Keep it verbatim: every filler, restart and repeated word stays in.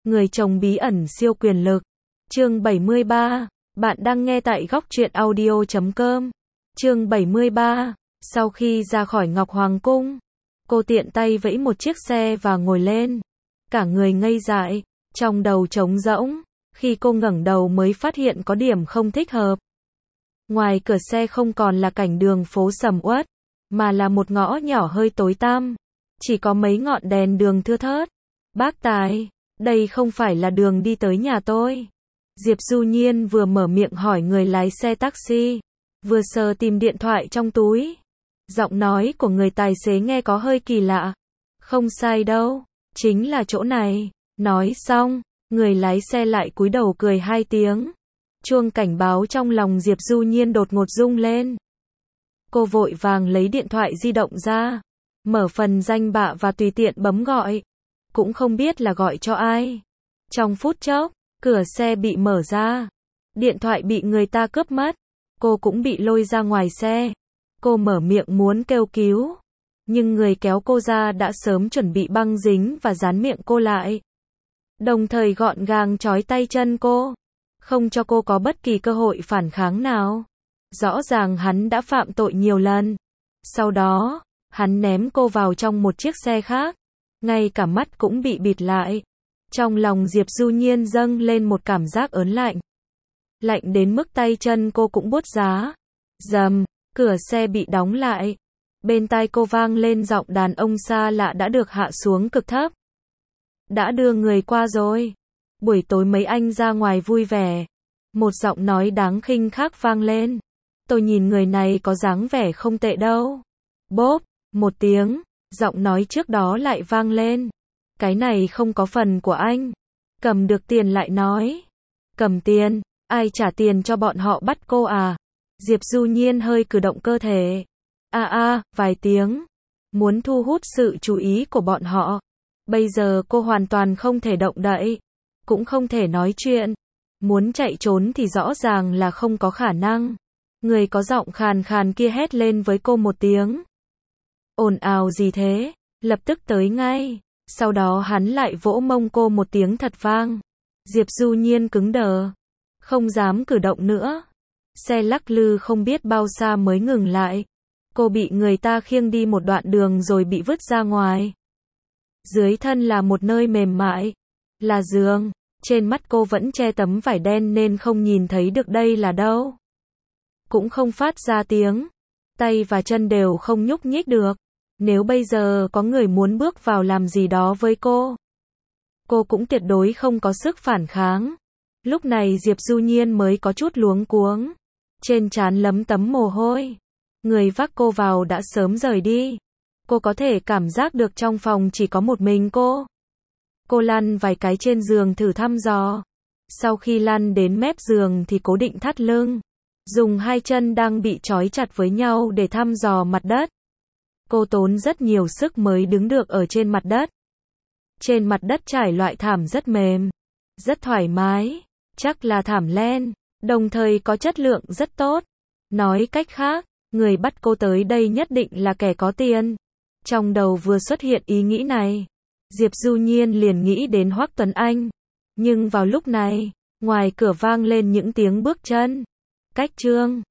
Người chồng bí ẩn siêu quyền lực. Chương bảy mươi ba. Bạn đang nghe tại góc truyện audio chấm com. Chương bảy mươi ba. Sau khi ra khỏi Ngọc Hoàng Cung, cô tiện tay vẫy một chiếc xe và ngồi lên. Cả người ngây dại, trong đầu trống rỗng. Khi cô ngẩng đầu mới phát hiện có điểm không thích hợp. Ngoài cửa xe không còn là cảnh đường phố sầm uất, mà là một ngõ nhỏ hơi tối tăm. Chỉ có mấy ngọn đèn đường thưa thớt. Bác Tài, đây không phải là đường đi tới nhà tôi. Diệp Du Nhiên vừa mở miệng hỏi người lái xe taxi, vừa sờ tìm điện thoại trong túi. Giọng nói của người tài xế nghe có hơi kỳ lạ. Không sai đâu, chính là chỗ này. Nói xong, người lái xe lại cúi đầu cười hai tiếng. Chuông cảnh báo trong lòng Diệp Du Nhiên đột ngột rung lên. Cô vội vàng lấy điện thoại di động ra, mở phần danh bạ và tùy tiện bấm gọi. Cũng không biết là gọi cho ai. Trong phút chốc, cửa xe bị mở ra. Điện thoại bị người ta cướp mất. Cô cũng bị lôi ra ngoài xe. Cô mở miệng muốn kêu cứu, nhưng người kéo cô ra đã sớm chuẩn bị băng dính và dán miệng cô lại. Đồng thời gọn gàng trói tay chân cô, không cho cô có bất kỳ cơ hội phản kháng nào. Rõ ràng hắn đã phạm tội nhiều lần. Sau đó, hắn ném cô vào trong một chiếc xe khác. Ngay cả mắt cũng bị bịt lại. Trong lòng Diệp Du Nhiên dâng lên một cảm giác ớn lạnh. Lạnh đến mức tay chân cô cũng buốt giá. Rầm, cửa xe bị đóng lại. Bên tai cô vang lên giọng đàn ông xa lạ đã được hạ xuống cực thấp. Đã đưa người qua rồi. Buổi tối mấy anh ra ngoài vui vẻ. Một giọng nói đáng khinh khác vang lên. Tôi nhìn người này có dáng vẻ không tệ đâu. Bốp, một tiếng, giọng nói trước đó lại vang lên. Cái này không có phần của anh. Cầm được tiền lại nói. Cầm tiền, ai trả tiền cho bọn họ bắt cô à? Diệp Du Nhiên hơi cử động cơ thể. A a, vài tiếng. Muốn thu hút sự chú ý của bọn họ. Bây giờ cô hoàn toàn không thể động đậy. Cũng không thể nói chuyện. Muốn chạy trốn thì rõ ràng là không có khả năng. Người có giọng khàn khàn kia hét lên với cô một tiếng. Ồn ào gì thế? Lập tức tới ngay. Sau đó hắn lại vỗ mông cô một tiếng thật vang. Diệp Du Nhiên cứng đờ. Không dám cử động nữa. Xe lắc lư không biết bao xa mới ngừng lại. Cô bị người ta khiêng đi một đoạn đường rồi bị vứt ra ngoài. Dưới thân là một nơi mềm mại. Là giường. Trên mắt cô vẫn che tấm vải đen nên không nhìn thấy được đây là đâu. Cũng không phát ra tiếng. Tay và chân đều không nhúc nhích được. Nếu bây giờ có người muốn bước vào làm gì đó với cô, cô cũng tuyệt đối không có sức phản kháng. Lúc này Diệp Du Nhiên mới có chút luống cuống. Trên trán lấm tấm mồ hôi. Người vác cô vào đã sớm rời đi. Cô có thể cảm giác được trong phòng chỉ có một mình cô. Cô lăn vài cái trên giường thử thăm dò. Sau khi lăn đến mép giường thì cố định thắt lưng. Dùng hai chân đang bị trói chặt với nhau để thăm dò mặt đất. Cô tốn rất nhiều sức mới đứng được ở trên mặt đất. Trên mặt đất trải loại thảm rất mềm, rất thoải mái, chắc là thảm len, đồng thời có chất lượng rất tốt. Nói cách khác, người bắt cô tới đây nhất định là kẻ có tiền. Trong đầu vừa xuất hiện ý nghĩ này, Diệp Du Nhiên liền nghĩ đến Hoắc Tuấn Anh. Nhưng vào lúc này, ngoài cửa vang lên những tiếng bước chân. Cách Trương,